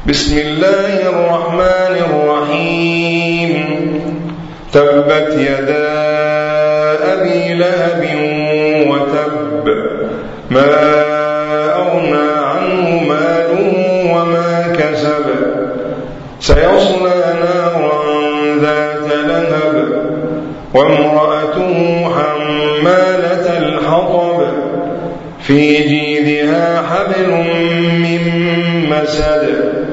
بسم الله الرحمن الرحيم تبت يدا أبي لهب وتب ما أغنى عنه ماله وما كسب سيصلى نارا ذات لهب وامرأته حمالة الحطب في جيدها حبل من مسد